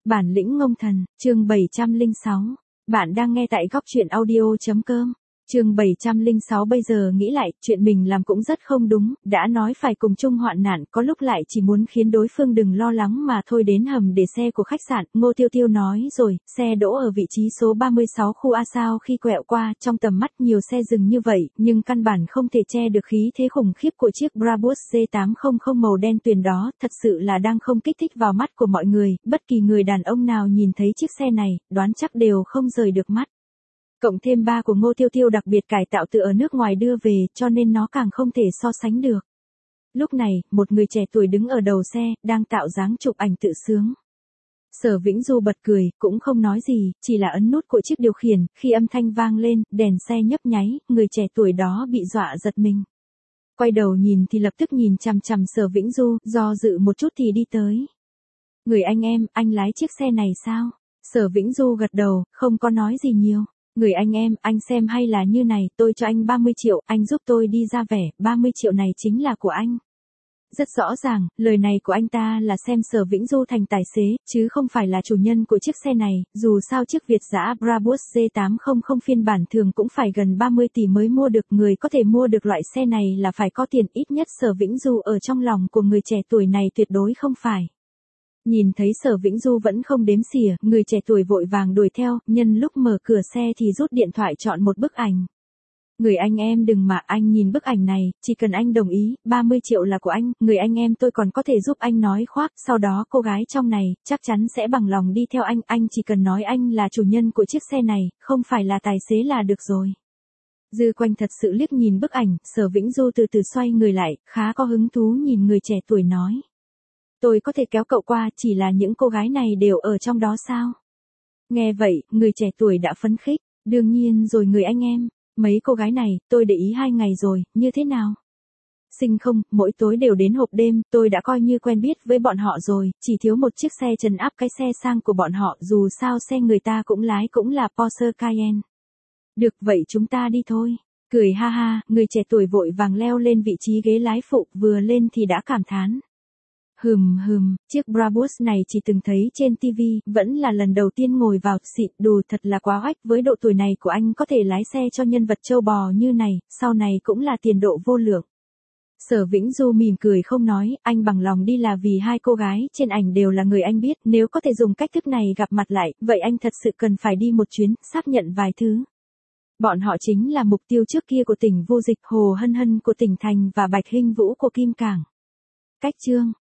Bản lĩnh ngông thần, chương 706. Bạn đang nghe tại góc truyện audio.com. Chương 706. Bây giờ nghĩ lại, chuyện mình làm cũng rất không đúng, đã nói phải cùng chung hoạn nạn, có lúc lại chỉ muốn khiến đối phương đừng lo lắng mà thôi. Đến hầm để xe của khách sạn, Ngô Tiêu Tiêu nói rồi, xe đỗ ở vị trí số 36 khu A. Sao khi quẹo qua, trong tầm mắt nhiều xe dừng như vậy, nhưng căn bản không thể che được khí thế khủng khiếp của chiếc Brabus C800 màu đen tuyền đó, thật sự là đang không kích thích vào mắt của mọi người, bất kỳ người đàn ông nào nhìn thấy chiếc xe này, đoán chắc đều không rời được mắt. Cộng thêm ba của Ngô Tiêu Tiêu đặc biệt cải tạo từ ở nước ngoài đưa về, cho nên nó càng không thể so sánh được. Lúc này, một người trẻ tuổi đứng ở đầu xe, đang tạo dáng chụp ảnh tự sướng. Sở Vĩnh Du bật cười, cũng không nói gì, chỉ là ấn nút của chiếc điều khiển, khi âm thanh vang lên, đèn xe nhấp nháy, người trẻ tuổi đó bị dọa giật mình. Quay đầu nhìn thì lập tức nhìn chằm chằm Sở Vĩnh Du, do dự một chút thì đi tới. Người anh em, anh lái chiếc xe này sao? Sở Vĩnh Du gật đầu, không có nói gì nhiều. Người anh em, anh xem hay là như này, tôi cho anh 30 triệu, anh giúp tôi đi ra vẻ, 30 triệu này chính là của anh. Rất rõ ràng, lời này của anh ta là xem Sở Vĩnh Du thành tài xế, chứ không phải là chủ nhân của chiếc xe này, dù sao chiếc Việt dã Brabus C800 phiên bản thường cũng phải gần 30 tỷ mới mua được, người có thể mua được loại xe này là phải có tiền, ít nhất Sở Vĩnh Du ở trong lòng của người trẻ tuổi này tuyệt đối không phải. Nhìn thấy Sở Vĩnh Du vẫn không đếm xỉa, người trẻ tuổi vội vàng đuổi theo, nhân lúc mở cửa xe thì rút điện thoại chọn một bức ảnh. Người anh em đừng mà, anh nhìn bức ảnh này, chỉ cần anh đồng ý, 30 triệu là của anh, người anh em tôi còn có thể giúp anh nói khoác, sau đó cô gái trong này, chắc chắn sẽ bằng lòng đi theo anh chỉ cần nói anh là chủ nhân của chiếc xe này, không phải là tài xế là được rồi. Dư Quanh thật sự liếc nhìn bức ảnh, Sở Vĩnh Du từ từ xoay người lại, khá có hứng thú nhìn người trẻ tuổi nói. Tôi có thể kéo cậu qua, chỉ là những cô gái này đều ở trong đó sao? Nghe vậy, người trẻ tuổi đã phấn khích, đương nhiên rồi người anh em, mấy cô gái này, tôi để ý 2 ngày rồi, như thế nào? Xinh không, mỗi tối đều đến hộp đêm, tôi đã coi như quen biết với bọn họ rồi, chỉ thiếu một chiếc xe trấn áp cái xe sang của bọn họ, dù sao xe người ta cũng lái cũng là Porsche Cayenne. Được vậy chúng ta đi thôi. Cười ha ha, người trẻ tuổi vội vàng leo lên vị trí ghế lái phụ, vừa lên thì đã cảm thán. Chiếc Brabus này chỉ từng thấy trên TV, vẫn là lần đầu tiên ngồi vào, xịn đù thật là quá oách, với độ tuổi này của anh có thể lái xe cho nhân vật châu bò như này, sau này cũng là tiền độ vô lượng. Sở Vĩnh Du mỉm cười không nói, anh bằng lòng đi là vì 2 cô gái trên ảnh đều là người anh biết, nếu có thể dùng cách thức này gặp mặt lại, vậy anh thật sự cần phải đi một chuyến, xác nhận vài thứ. Bọn họ chính là mục tiêu trước kia của tỉnh Vô Dịch, Hồ Hân Hân của tỉnh Thành và Bạch Hinh Vũ của Kim Cảng. Cách chương